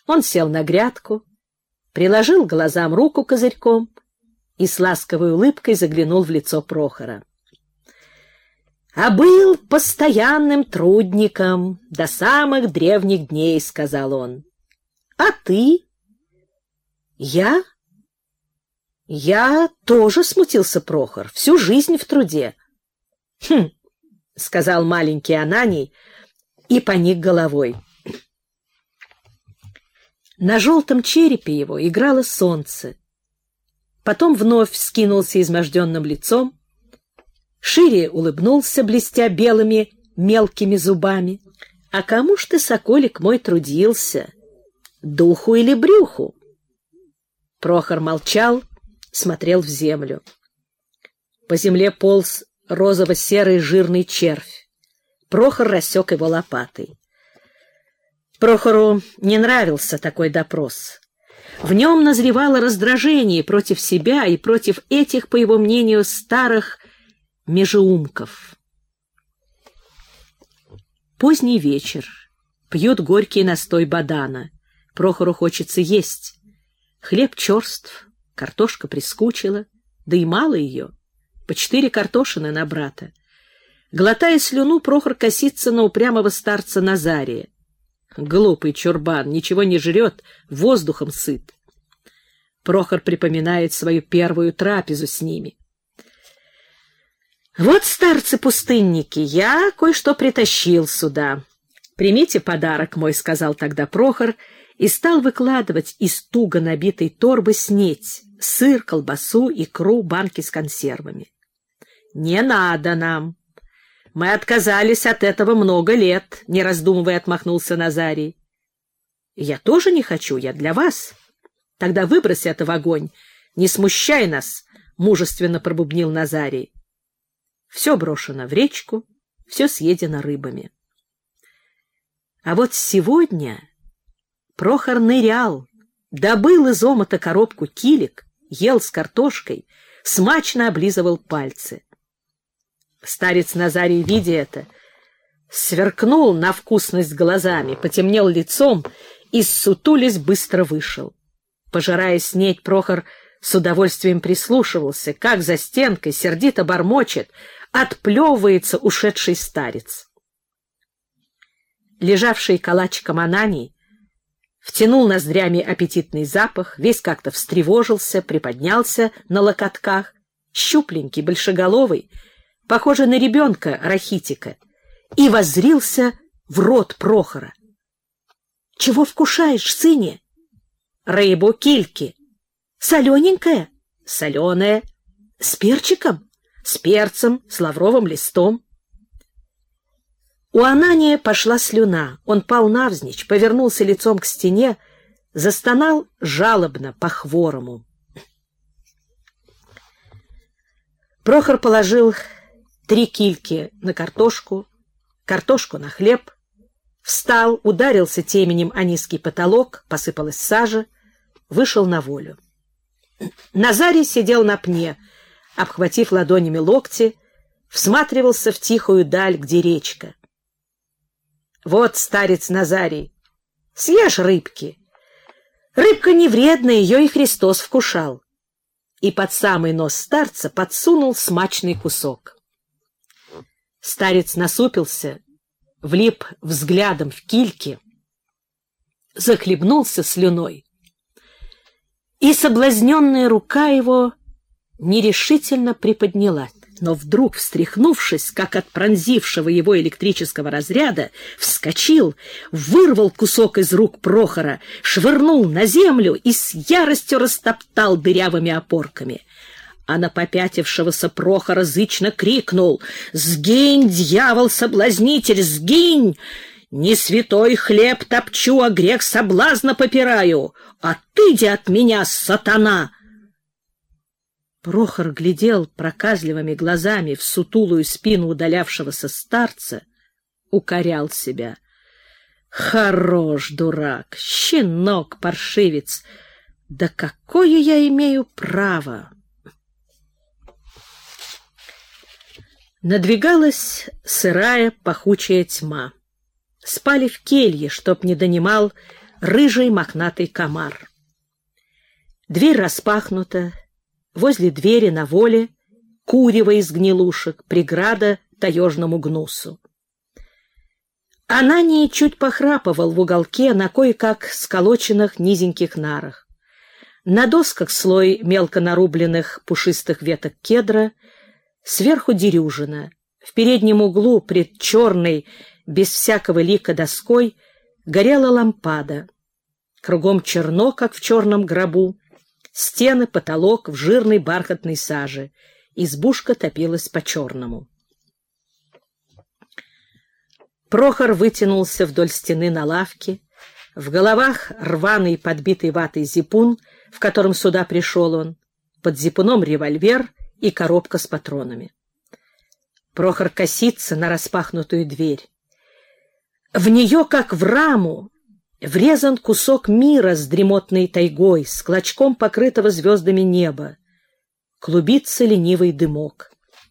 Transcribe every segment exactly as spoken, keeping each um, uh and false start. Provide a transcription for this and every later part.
Он сел на грядку, приложил к глазам руку козырьком и с ласковой улыбкой заглянул в лицо Прохора. «А был постоянным трудником до самых древних дней», — сказал он. «А ты?» «Я?» «Я тоже», — смутился Прохор, — «всю жизнь в труде». «Хм», — сказал маленький Ананий и поник головой. На желтом черепе его играло солнце. Потом вновь вскинулся изможденным лицом, шире улыбнулся, блестя белыми мелкими зубами. «А кому ж ты, соколик мой, трудился? Духу или брюху?» Прохор молчал, смотрел в землю. По земле полз розово-серый жирный червь. Прохор рассек его лопатой. Прохору не нравился такой допрос. В нем назревало раздражение против себя и против этих, по его мнению, старых межеумков. Поздний вечер. Пьют горький настой бадана. Прохору хочется есть. Хлеб черств, картошка прискучила, да и мало ее. По четыре картошины на брата. Глотая слюну, Прохор косится на упрямого старца Назария. Глупый чурбан, ничего не жрет, воздухом сыт. Прохор припоминает свою первую трапезу с ними. «Вот, старцы-пустынники, я кое-что притащил сюда. Примите подарок мой», — сказал тогда Прохор, и стал выкладывать из туго набитой торбы снеть, сыр, колбасу, икру, банки с консервами. «Не надо нам. Мы отказались от этого много лет», — не раздумывая отмахнулся Назарий. «Я тоже не хочу, я для вас. Тогда выбрось это в огонь, не смущай нас», — мужественно пробубнил Назарий. Все брошено в речку, все съедено рыбами. А вот сегодня Прохор нырял, добыл из омута коробку килек, ел с картошкой, смачно облизывал пальцы. Старец Назарий, видя это, сверкнул на вкусность глазами, потемнел лицом и, ссутулясь, быстро вышел. Пожирая снедь, Прохор с удовольствием прислушивался, как за стенкой сердито бормочет, отплевывается ушедший старец. Лежавший калачиком Ананий втянул ноздрями аппетитный запах, весь как-то встревожился, приподнялся на локотках, щупленький, большеголовый, похожий на ребенка рахитика, и воззрился в рот Прохора. — Чего вкушаешь, сыне? — Рыбу, кильки. — Солененькая? — Соленая. — С перчиком? — С перцем, с лавровым листом. У Анания пошла слюна. Он пал навзничь, повернулся лицом к стене, застонал жалобно по-хворому. Прохор положил три кильки на картошку, картошку на хлеб, встал, ударился теменем о низкий потолок, посыпалась сажа, вышел на волю. Назарий сидел на пне, обхватив ладонями локти, всматривался в тихую даль, где речка. Вот, старец Назарий, съешь рыбки. Рыбка не вредная, ее и Христос вкушал. И под самый нос старца подсунул смачный кусок. Старец насупился, влип взглядом в кильки, захлебнулся слюной, и соблазненная рука его нерешительно приподнялась. Но вдруг, встряхнувшись, как от пронзившего его электрического разряда, вскочил, вырвал кусок из рук Прохора, швырнул на землю и с яростью растоптал дырявыми опорками. А на попятившегося Прохора зычно крикнул: «Сгинь, дьявол-соблазнитель, сгинь! Не святой хлеб топчу, а грех соблазна попираю! Отыди от меня, сатана!» Прохор глядел проказливыми глазами в сутулую спину удалявшегося старца, укорял себя. Хорош дурак, щенок, паршивец! Да какое я имею право? Надвигалась сырая пахучая тьма. Спали в келье, чтоб не донимал рыжий мохнатый комар. Дверь распахнута, возле двери на воле курево из гнилушек, преграда таежному гнусу. Ананий чуть похрапывал в уголке на кое-как сколоченных низеньких нарах. На досках слой мелко нарубленных пушистых веток кедра, сверху дерюжина. В переднем углу пред черной, без всякого лика доской, горела лампада. Кругом черно, как в черном гробу, стены, потолок в жирной бархатной саже. Избушка топилась по-черному. Прохор вытянулся вдоль стены на лавке. В головах рваный подбитый ватой зипун, в котором сюда пришел он, под зипуном револьвер и коробка с патронами. Прохор косится на распахнутую дверь. В нее, как в раму, врезан кусок мира с дремотной тайгой, с клочком покрытого звездами неба. Клубится ленивый дымок.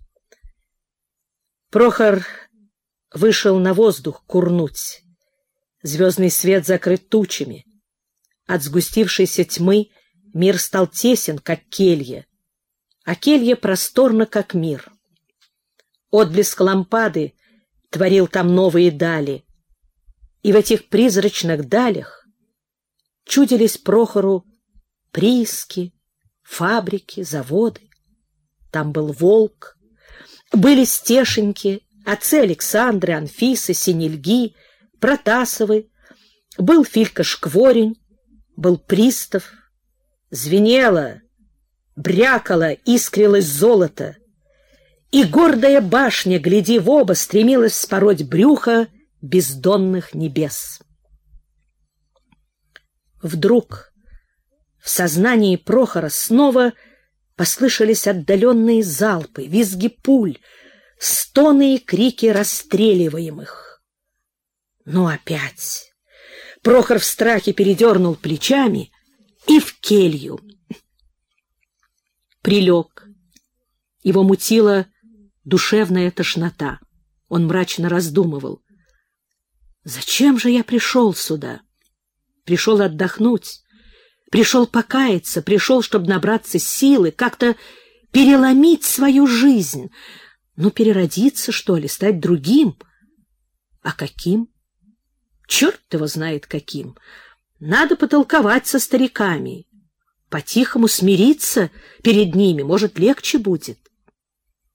Прохор вышел на воздух курнуть. Звездный свет закрыт тучами. От сгустившейся тьмы мир стал тесен, как келья, а келья просторна, как мир. Отблеск лампады творил там новые дали, и в этих призрачных далях чудились Прохору прииски, фабрики, заводы. Там был волк, были стешеньки, отцы Александры, Анфисы, Синельги, Протасовы, был Филька-Шкворень, был пристав. Звенело, брякало, искрилось золото, и гордая башня, гляди в оба, стремилась вспороть брюхо бездонных небес. Вдруг в сознании Прохора снова послышались отдаленные залпы, визги пуль, стоны и крики расстреливаемых. Ну опять! Прохор в страхе передернул плечами и в келью. Прилег. Его мутила душевная тошнота. Он мрачно раздумывал. Зачем же я пришел сюда? Пришел отдохнуть, пришел покаяться, пришел, чтобы набраться силы, как-то переломить свою жизнь. Ну, переродиться, что ли, стать другим? А каким? Черт его знает каким. Надо потолковать со стариками. По-тихому смириться перед ними, может, легче будет.